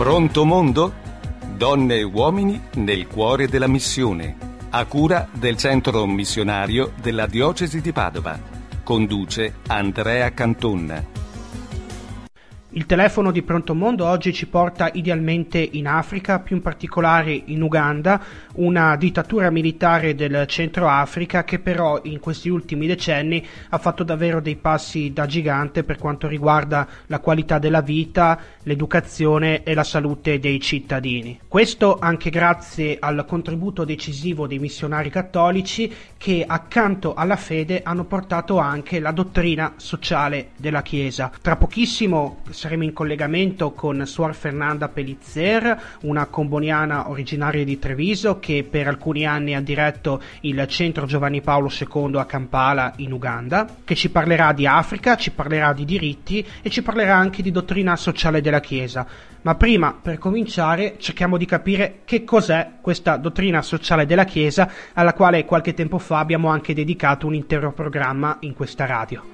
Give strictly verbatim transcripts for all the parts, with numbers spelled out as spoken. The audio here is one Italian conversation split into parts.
Pronto mondo? Donne e uomini nel cuore della missione. A cura del centro missionario della diocesi di Padova. Conduce Andrea Canton. Il telefono di Pronto Mondo oggi ci porta idealmente in Africa, più in particolare in Uganda, una dittatura militare del Centro Africa che però in questi ultimi decenni ha fatto davvero dei passi da gigante per quanto riguarda la qualità della vita, l'educazione e la salute dei cittadini. Questo anche grazie al contributo decisivo dei missionari cattolici che accanto alla fede hanno portato anche la dottrina sociale della Chiesa. Tra pochissimo saremo in collegamento con Suor Fernanda Pellizer, una comboniana originaria di Treviso che per alcuni anni ha diretto il centro Giovanni Paolo secondo a Kampala in Uganda, che ci parlerà di Africa, ci parlerà di diritti e ci parlerà anche di dottrina sociale della Chiesa. Ma prima, per cominciare, cerchiamo di capire che cos'è questa dottrina sociale della Chiesa, alla quale qualche tempo fa abbiamo anche dedicato un intero programma in questa radio.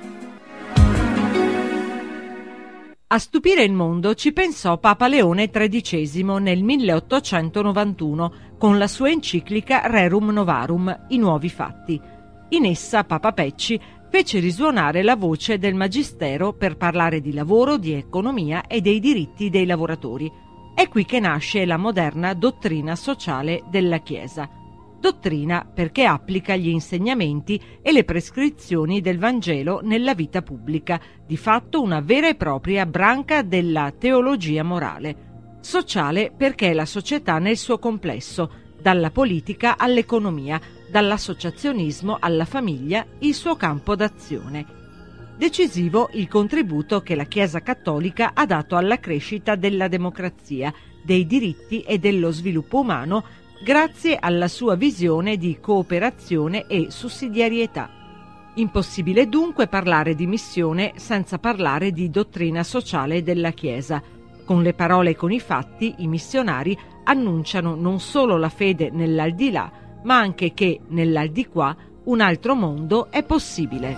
A stupire il mondo ci pensò Papa Leone tredicesimo nel milleottocentonovantuno con la sua enciclica Rerum Novarum, i nuovi fatti. In essa Papa Pecci fece risuonare la voce del Magistero per parlare di lavoro, di economia e dei diritti dei lavoratori. È qui che nasce la moderna dottrina sociale della Chiesa. Dottrina perché applica gli insegnamenti e le prescrizioni del Vangelo nella vita pubblica, di fatto una vera e propria branca della teologia morale. Sociale perché è la società nel suo complesso, dalla politica all'economia, dall'associazionismo alla famiglia, il suo campo d'azione. Decisivo il contributo che la Chiesa Cattolica ha dato alla crescita della democrazia, dei diritti e dello sviluppo umano grazie alla sua visione di cooperazione e sussidiarietà. Impossibile dunque parlare di missione senza parlare di dottrina sociale della Chiesa. Con le parole e con i fatti i missionari annunciano non solo la fede nell'aldilà, ma anche che nell'aldiquà un altro mondo è possibile.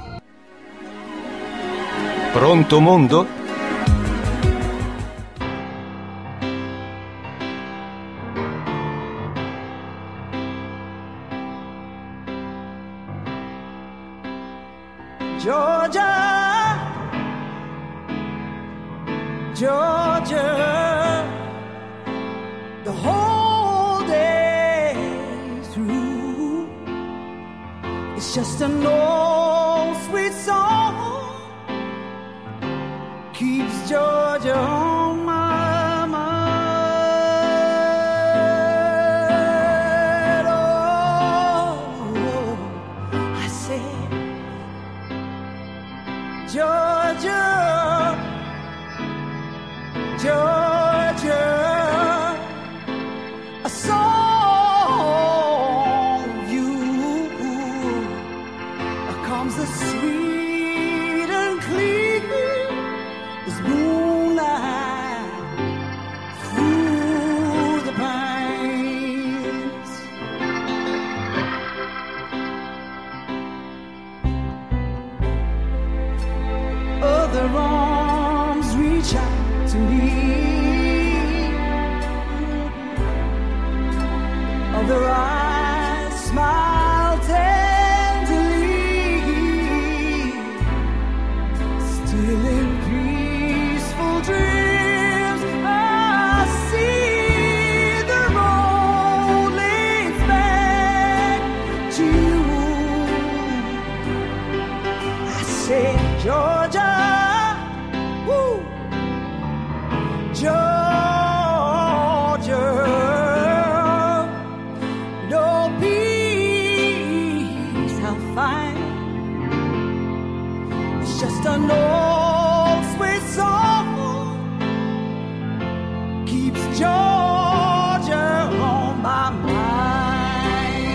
Pronto mondo? Georgia, Georgia, the whole day through, it's just an old sweet song, keeps Georgia on my mind. Oh, I said, Georgia, Georgia, a song of you comes as sweet and clear as moonlight through the pines. Other arms reach out to me, other eyes smile tenderly, still in peaceful dreams I see the road leads back to you. I say, Georgia, Georgia, no peace I'll find. It's just an old sweet song keeps Georgia on my mind.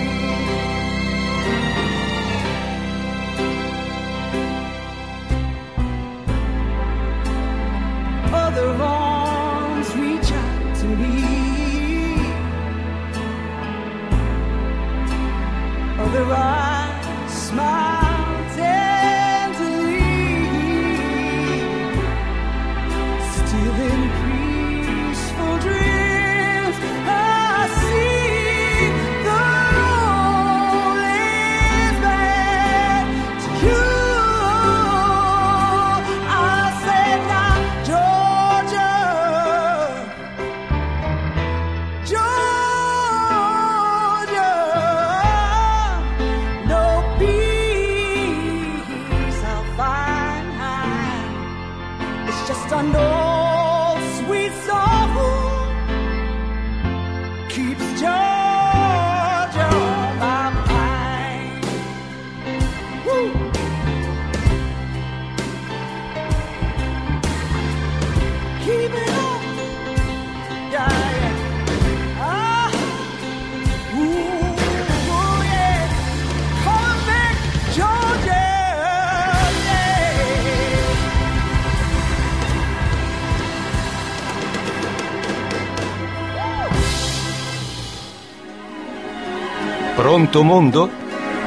Pronto mondo?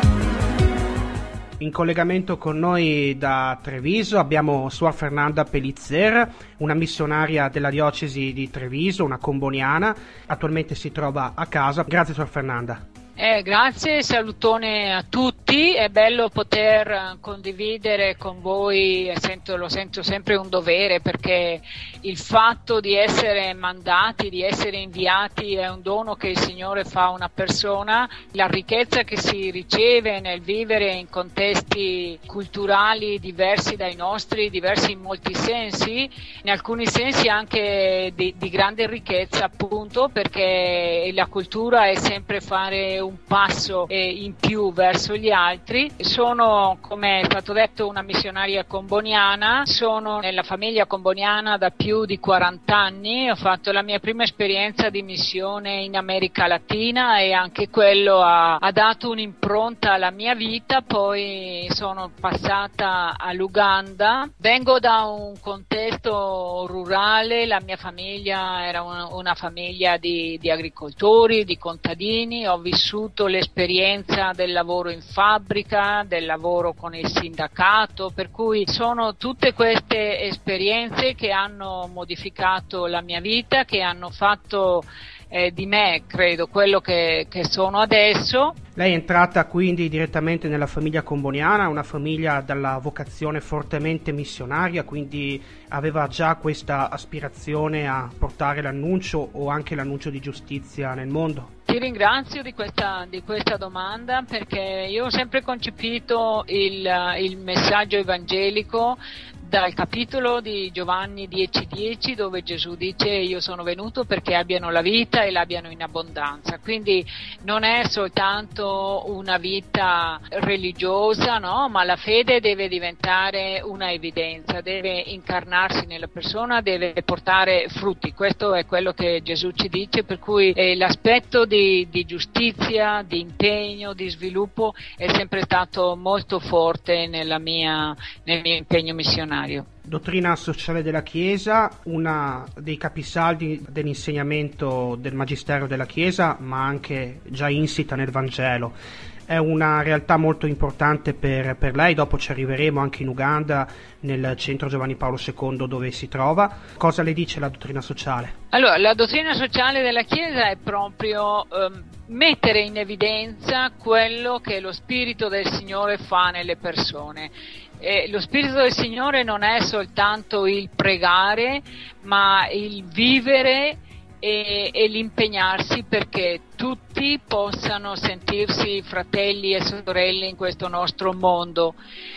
In collegamento con noi da Treviso abbiamo Suor Fernanda Pellizer, una missionaria della diocesi di Treviso, una comboniana. Attualmente si trova a casa. Grazie Suor Fernanda. Eh, grazie, salutone a tutti, è bello poter condividere con voi, sento, lo sento sempre un dovere, perché il fatto di essere mandati, di essere inviati è un dono che il Signore fa a una persona. La ricchezza che si riceve nel vivere in contesti culturali diversi dai nostri, diversi in molti sensi, in alcuni sensi anche di, di grande ricchezza, appunto perché la cultura è sempre fare un passo in più verso gli altri. Sono, come è stato detto, una missionaria comboniana, sono nella famiglia comboniana da più di quaranta anni, ho fatto la mia prima esperienza di missione in America Latina e anche quello ha, ha dato un'impronta alla mia vita. Poi sono passata all'Uganda, vengo da un contesto rurale, la mia famiglia era una, una famiglia di, di agricoltori, di contadini, ho vissuto l'esperienza del lavoro in fabbrica, del lavoro con il sindacato, per cui sono tutte queste esperienze che hanno modificato la mia vita, che hanno fatto eh, di me, credo, quello che, che sono adesso. Lei è entrata quindi direttamente nella famiglia comboniana, una famiglia dalla vocazione fortemente missionaria, quindi aveva già questa aspirazione a portare l'annuncio o anche l'annuncio di giustizia nel mondo? Ti ringrazio di questa, di questa domanda, perché io ho sempre concepito il, il messaggio evangelico dal capitolo di Giovanni dieci dieci, dove Gesù dice: io sono venuto perché abbiano la vita e l'abbiano in abbondanza. Quindi non è soltanto una vita religiosa, no? Ma la fede deve diventare una evidenza, deve incarnarsi nella persona, deve portare frutti. Questo è quello che Gesù ci dice, per cui eh, l'aspetto di, di giustizia, di impegno, di sviluppo è sempre stato molto forte nella mia, nel mio impegno missionario. Dottrina sociale della Chiesa, una dei capisaldi dell'insegnamento del Magistero della Chiesa, ma anche già insita nel Vangelo. È una realtà molto importante per, per lei, dopo ci arriveremo anche in Uganda, nel centro Giovanni Paolo secondo dove si trova. Cosa le dice la dottrina sociale? Allora, la dottrina sociale della Chiesa è proprio um, mettere in evidenza quello che lo Spirito del Signore fa nelle persone. Eh, lo Spirito del Signore non è soltanto il pregare, ma il vivere e, e l'impegnarsi perché tutti possano sentirsi fratelli e sorelle in questo nostro mondo.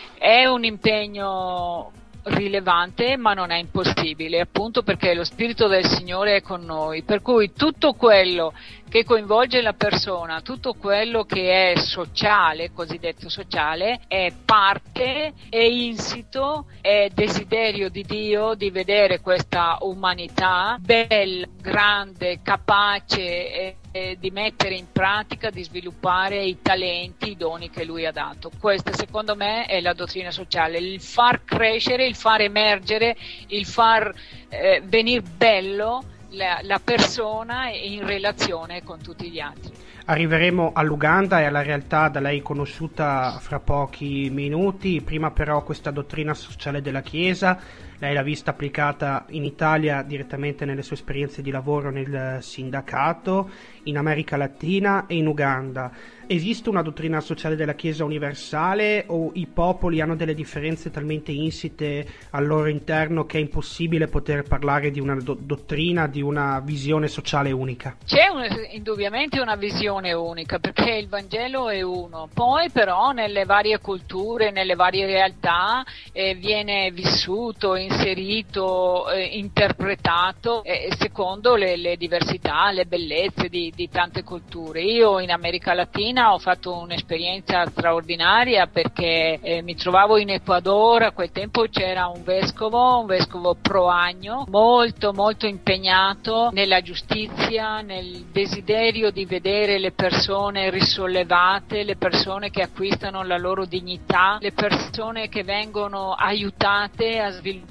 È un impegno rilevante, ma non è impossibile, appunto perché lo Spirito del Signore è con noi, per cui tutto quello che coinvolge la persona, tutto quello che è sociale, cosiddetto sociale, è parte, è insito, è desiderio di Dio di vedere questa umanità bella, grande, capace e di mettere in pratica, di sviluppare i talenti, i doni che lui ha dato. Questa secondo me è la dottrina sociale, il far crescere, il far emergere, il far eh, venir bello la, la persona in relazione con tutti gli altri. Arriveremo all'Uganda e alla realtà da lei conosciuta fra pochi minuti. Prima però questa dottrina sociale della Chiesa, lei l'ha vista applicata in Italia direttamente nelle sue esperienze di lavoro nel sindacato, in America Latina e in Uganda. Esiste una dottrina sociale della Chiesa universale o i popoli hanno delle differenze talmente insite al loro interno che è impossibile poter parlare di una do- dottrina, di una visione sociale unica? C'è un, indubbiamente una visione unica, perché il Vangelo è uno, poi però nelle varie culture, nelle varie realtà eh, viene vissuto, inserito, eh, interpretato eh, secondo le, le diversità, le bellezze di, di tante culture. Io in America Latina ho fatto un'esperienza straordinaria perché eh, mi trovavo in Ecuador, a quel tempo c'era un vescovo, un vescovo pro-agno, molto molto impegnato nella giustizia, nel desiderio di vedere le persone risollevate, le persone che acquistano la loro dignità, le persone che vengono aiutate a sviluppare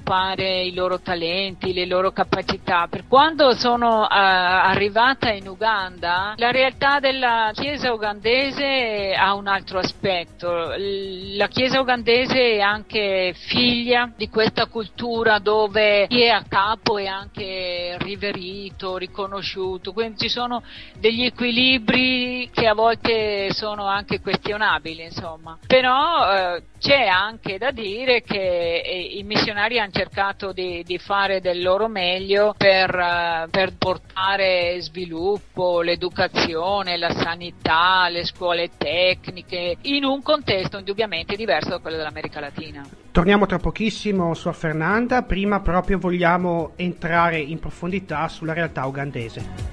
sviluppare i loro talenti, le loro capacità. Per quando sono uh, arrivata in Uganda, la realtà della Chiesa ugandese ha un altro aspetto. La Chiesa ugandese è anche figlia di questa cultura dove chi è a capo è anche riverito, riconosciuto, quindi ci sono degli equilibri che a volte sono anche questionabili, insomma. Però eh, c'è anche da dire che eh, i missionari hanno cercato di, di fare del loro meglio per, uh, per portare sviluppo, l'educazione, la sanità, le scuole tecniche, in un contesto indubbiamente diverso da quello dell'America Latina. Torniamo tra pochissimo, Suor Fernanda, prima proprio vogliamo entrare in profondità sulla realtà ugandese.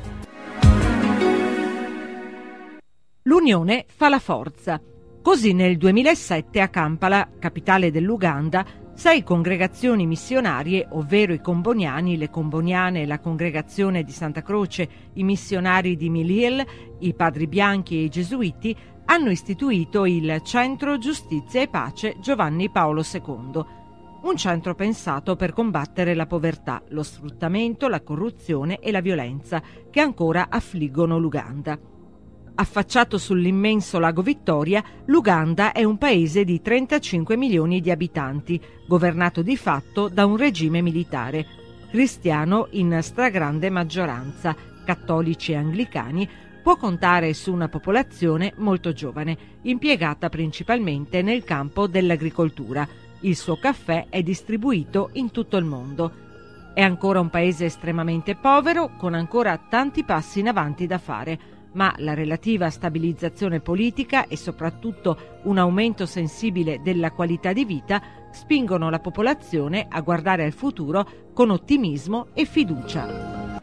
L'unione fa la forza. Così nel duemilasette a Kampala, capitale dell'Uganda, sei congregazioni missionarie, ovvero i comboniani, le comboniane, la congregazione di Santa Croce, i missionari di Mill Hill, i padri bianchi e i gesuiti, hanno istituito il Centro Giustizia e Pace Giovanni Paolo secondo, un centro pensato per combattere la povertà, lo sfruttamento, la corruzione e la violenza che ancora affliggono l'Uganda. Affacciato sull'immenso lago Vittoria, l'Uganda è un paese di trentacinque milioni di abitanti, governato di fatto da un regime militare, cristiano in stragrande maggioranza, cattolici e anglicani, può contare su una popolazione molto giovane, impiegata principalmente nel campo dell'agricoltura. Il suo caffè è distribuito in tutto il mondo. È ancora un paese estremamente povero, con ancora tanti passi in avanti da fare, ma la relativa stabilizzazione politica e soprattutto un aumento sensibile della qualità di vita spingono la popolazione a guardare al futuro con ottimismo e fiducia.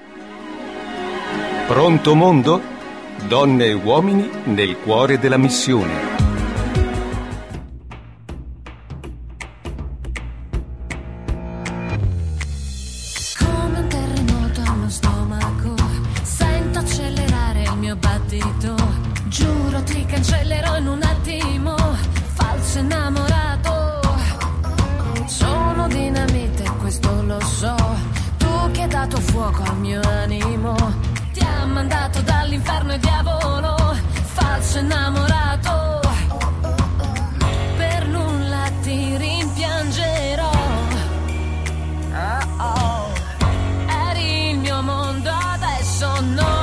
Pronto mondo? Donne e uomini nel cuore della missione. Giuro ti cancellerò in un attimo, falso innamorato. Sono dinamite, questo lo so. Tu che hai dato fuoco al mio animo, ti ha mandato dall'inferno il diavolo, falso innamorato. Per nulla ti rimpiangerò. Oh oh. Eri il mio mondo, adesso no.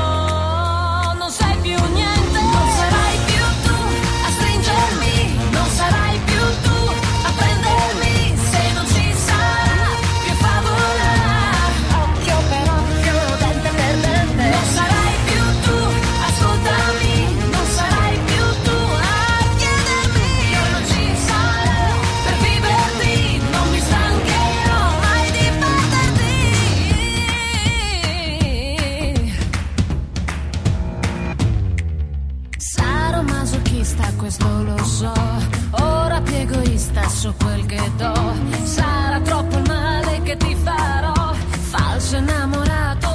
Questo lo so, ora più egoista so quel che do. Sarà troppo il male che ti farò, falso innamorato.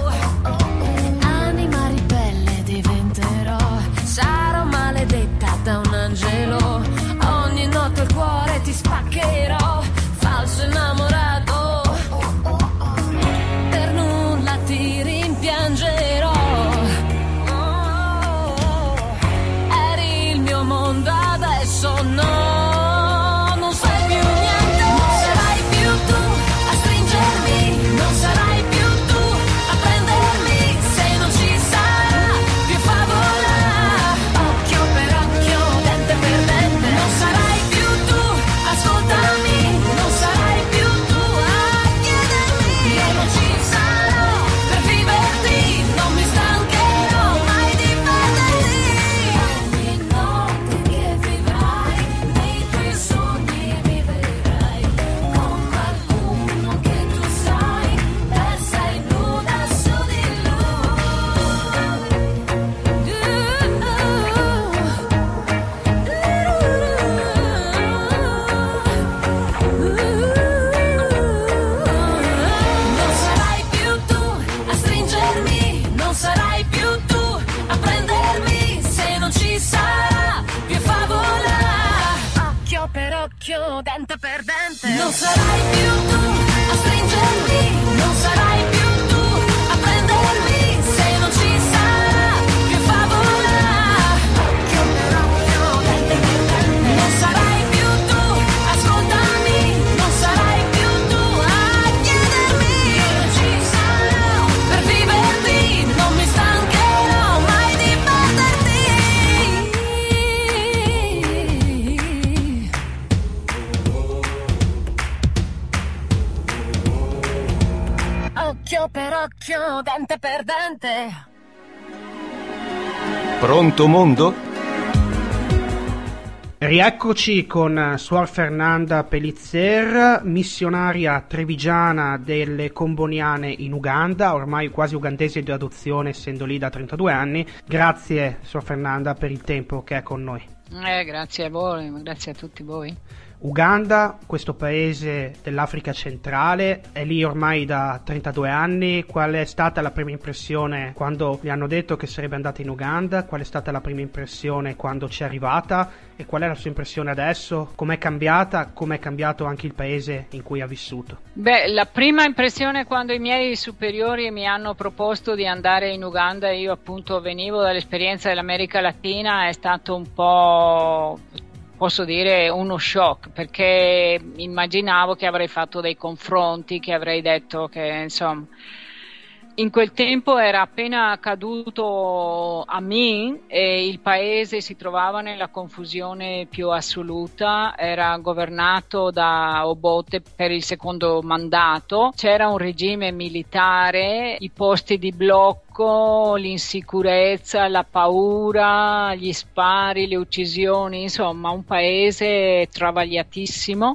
Anima ribelle diventerò, sarò maledetta da un angelo. Ogni notte il cuore ti spaccherò, falso innamorato. Per nulla ti rimpiangerò. Mondo adesso no, non sai più niente, non sarai più tu a stringermi, non sarai più tu a prendermi, se non ci sarà più favola, occhio per occhio, dente per dente, occhio, dente per dente. Non sarai più tu a stringermi, non sarai più tu a prendermi, se non ci sarà più favola. Occhio per occhio, dente per dente. Non sarai più tu, ascoltami, non sarai più tu a chiedermi. Non ci sarò per viverti, non mi stancherò mai di perderti. Occhio per occhio, dente per dente. Pronto mondo? Rieccoci con Suor Fernanda Pellizer, missionaria trevigiana delle Comboniane in Uganda, ormai quasi ugandese di adozione, essendo lì da trentadue anni. Grazie, Suor Fernanda, per il tempo che è con noi. Eh, grazie a voi, grazie a tutti voi. Uganda, questo paese dell'Africa centrale, è lì ormai da trentadue anni. Qual è stata la prima impressione quando vi hanno detto che sarebbe andata in Uganda? Qual è stata la prima impressione quando ci è arrivata? E qual è la sua impressione adesso? Com'è cambiata? Com'è cambiato anche il paese in cui ha vissuto? Beh, la prima impressione quando i miei superiori mi hanno proposto di andare in Uganda, io appunto venivo dall'esperienza dell'America Latina, è stato un po'... posso dire uno shock, perché immaginavo che avrei fatto dei confronti, che avrei detto che insomma in quel tempo era appena caduto Amin e il paese si trovava nella confusione più assoluta, era governato da Obote per il secondo mandato, c'era un regime militare, i posti di blocco, l'insicurezza, la paura, gli spari, le uccisioni, insomma un paese travagliatissimo.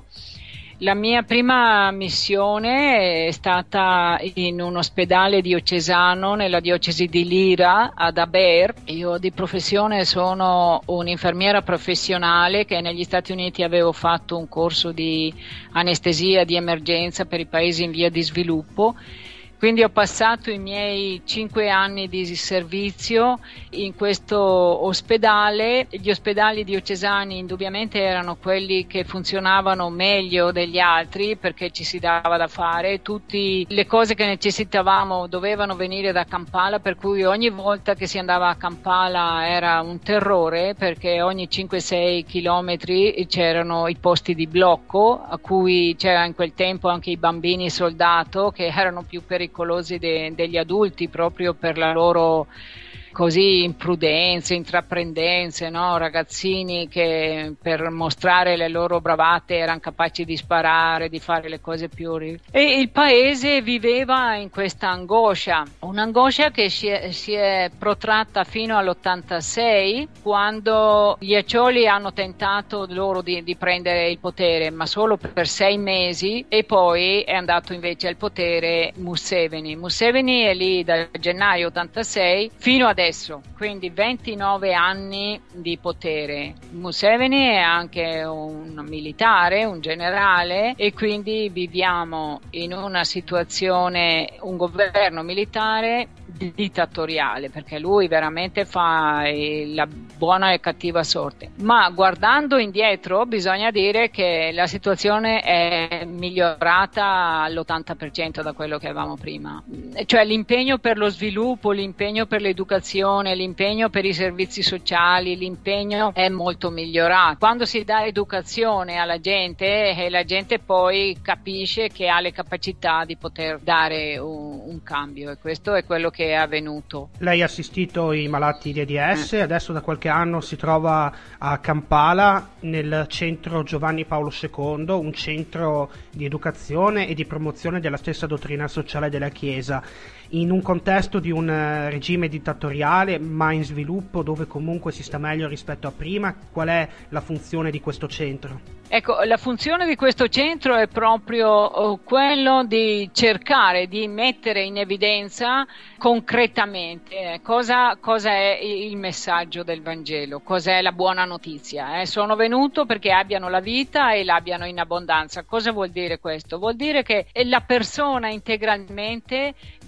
La mia prima missione è stata in un ospedale diocesano nella diocesi di Lira ad Aber. Io di professione sono un'infermiera professionale che negli Stati Uniti avevo fatto un corso di anestesia di emergenza per i paesi in via di sviluppo. Quindi ho passato i miei cinque anni di servizio in questo ospedale. Gli ospedali diocesani indubbiamente erano quelli che funzionavano meglio degli altri perché ci si dava da fare. Tutte le cose che necessitavamo dovevano venire da Kampala, per cui ogni volta che si andava a Kampala era un terrore, perché ogni cinque sei chilometri c'erano i posti di blocco, a cui c'era in quel tempo anche i bambini soldato che erano più pericolosi De, degli adulti proprio per la loro così imprudenze, intraprendenze, no? Ragazzini che per mostrare le loro bravate erano capaci di sparare, di fare le cose più orribili. E il paese viveva in questa angoscia, un'angoscia che si è, si è protratta fino all'ottantasei, quando gli Acholi hanno tentato loro di, di prendere il potere, ma solo per, per sei mesi, e poi è andato invece al potere Museveni. Museveni è lì dal gennaio ottantasei fino adesso. Adesso, quindi ventinove anni di potere. Museveni è anche un militare, un generale, e quindi viviamo in una situazione, un governo militare dittatoriale, perché lui veramente fa la buona e cattiva sorte. Ma guardando indietro bisogna dire che la situazione è migliorata all'ottanta per cento da quello che avevamo prima, cioè l'impegno per lo sviluppo, l'impegno per l'educazione, l'impegno per i servizi sociali, l'impegno è molto migliorato. Quando si dà educazione alla gente, e la gente poi capisce che ha le capacità di poter dare un, un cambio, e questo è quello che è avvenuto. Lei ha assistito i malati di AIDS, adesso da qualche anno si trova a Kampala nel centro Giovanni Paolo secondo, un centro di educazione e di promozione della stessa dottrina sociale della Chiesa, in un contesto di un regime dittatoriale ma in sviluppo, dove comunque si sta meglio rispetto a prima. Qual è la funzione di questo centro? Ecco, la funzione di questo centro è proprio quello di cercare di mettere in evidenza concretamente cosa, cosa è il messaggio del Vangelo, cos'è la buona notizia. Eh? Sono venuto perché abbiano la vita e l'abbiano in abbondanza. Cosa vuol dire questo? Vuol dire che la persona integralmente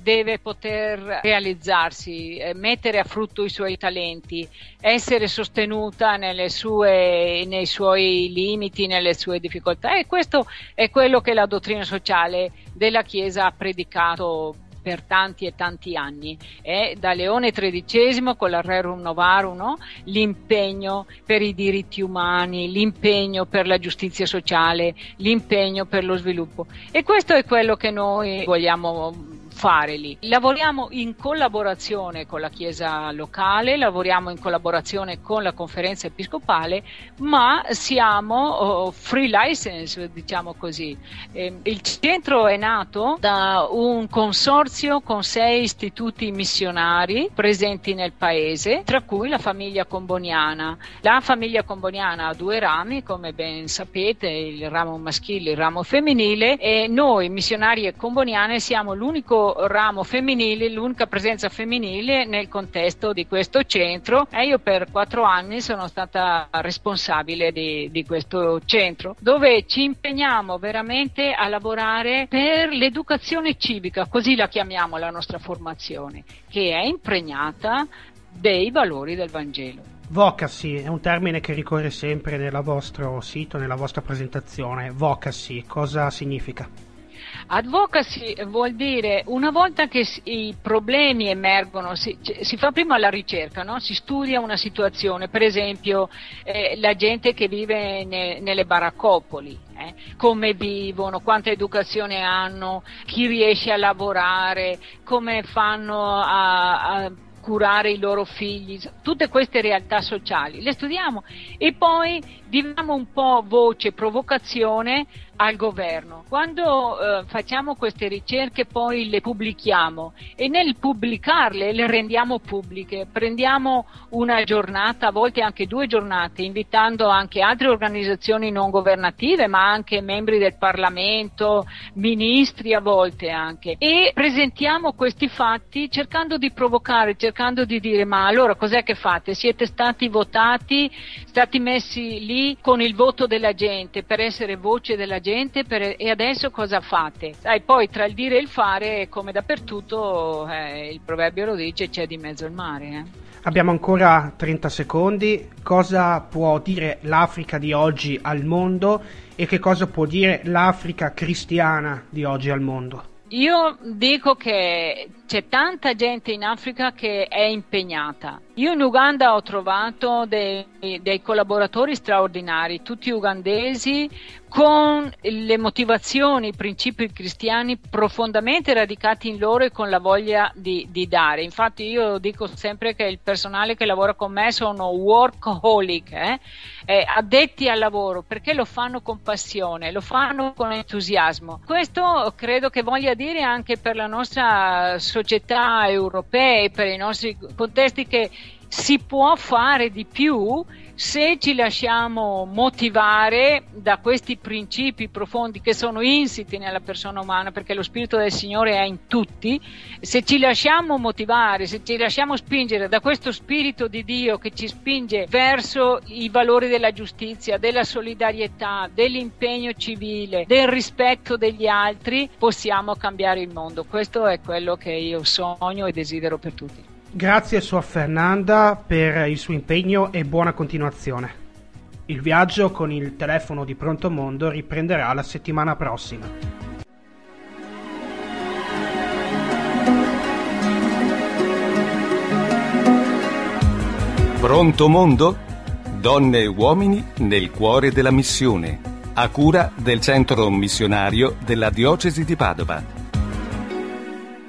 deve poter realizzarsi, eh, mettere a frutto i suoi talenti, essere sostenuta nelle sue, nei suoi limiti, nelle sue difficoltà, e questo è quello che la dottrina sociale della Chiesa ha predicato per tanti e tanti anni. È da Leone tredicesimo con la Rerum Novarum, no? L'impegno per i diritti umani, l'impegno per la giustizia sociale, l'impegno per lo sviluppo, e questo è quello che noi vogliamo fare lì. Lavoriamo in collaborazione con la Chiesa locale, lavoriamo in collaborazione con la Conferenza Episcopale, ma siamo oh, free license, diciamo così. Eh, il centro è nato da un consorzio con sei istituti missionari presenti nel paese, tra cui la famiglia comboniana. La famiglia comboniana ha due rami, come ben sapete, il ramo maschile e il ramo femminile, e noi missionarie comboniane siamo l'unico ramo femminile, l'unica presenza femminile nel contesto di questo centro, e io per quattro anni sono stata responsabile di, di questo centro, dove ci impegniamo veramente a lavorare per l'educazione civica, così la chiamiamo la nostra formazione, che è impregnata dei valori del Vangelo. Vocacy è un termine che ricorre sempre nel vostro sito, nella vostra presentazione. Vocacy, cosa significa? Advocacy vuol dire, una volta che i problemi emergono, si, si fa prima la ricerca, no? Si studia una situazione, per esempio eh, la gente che vive ne, nelle baraccopoli, eh? Come vivono, quanta educazione hanno, chi riesce a lavorare, come fanno a, a curare i loro figli, tutte queste realtà sociali le studiamo e poi diamo un po' voce, provocazione al governo. Quando eh, facciamo queste ricerche poi le pubblichiamo, e nel pubblicarle le rendiamo pubbliche, prendiamo una giornata, a volte anche due giornate, invitando anche altre organizzazioni non governative, ma anche membri del Parlamento, ministri a volte anche, e presentiamo questi fatti cercando di provocare, cercando di dire: ma allora cos'è che fate? Siete stati votati, stati messi lì con il voto della gente per essere voce della gente, per, e adesso cosa fate? Sai, poi tra il dire e il fare, come dappertutto, eh, il proverbio lo dice, c'è di mezzo il mare. Eh. Abbiamo ancora trenta secondi. Cosa può dire l'Africa di oggi al mondo e che cosa può dire l'Africa cristiana di oggi al mondo? Io dico che c'è tanta gente in Africa che è impegnata. Io in Uganda ho trovato dei, dei collaboratori straordinari, tutti ugandesi, con le motivazioni, i principi cristiani profondamente radicati in loro e con la voglia di, di dare. Infatti io dico sempre che il personale che lavora con me sono workaholic, eh? Eh, addetti al lavoro, perché lo fanno con passione, lo fanno con entusiasmo. Questo credo che voglia dire anche per la nostra società europea e per i nostri contesti che si può fare di più se ci lasciamo motivare da questi principi profondi che sono insiti nella persona umana, perché lo Spirito del Signore è in tutti. Se ci lasciamo motivare, se ci lasciamo spingere da questo Spirito di Dio che ci spinge verso i valori della giustizia, della solidarietà, dell'impegno civile, del rispetto degli altri, possiamo cambiare il mondo. Questo è quello che io sogno e desidero per tutti. Grazie Suor Fernanda per il suo impegno e buona continuazione. Il viaggio con il telefono di Pronto Mondo riprenderà la settimana prossima. Pronto Mondo? Donne e uomini nel cuore della missione, a cura del Centro Missionario della Diocesi di Padova.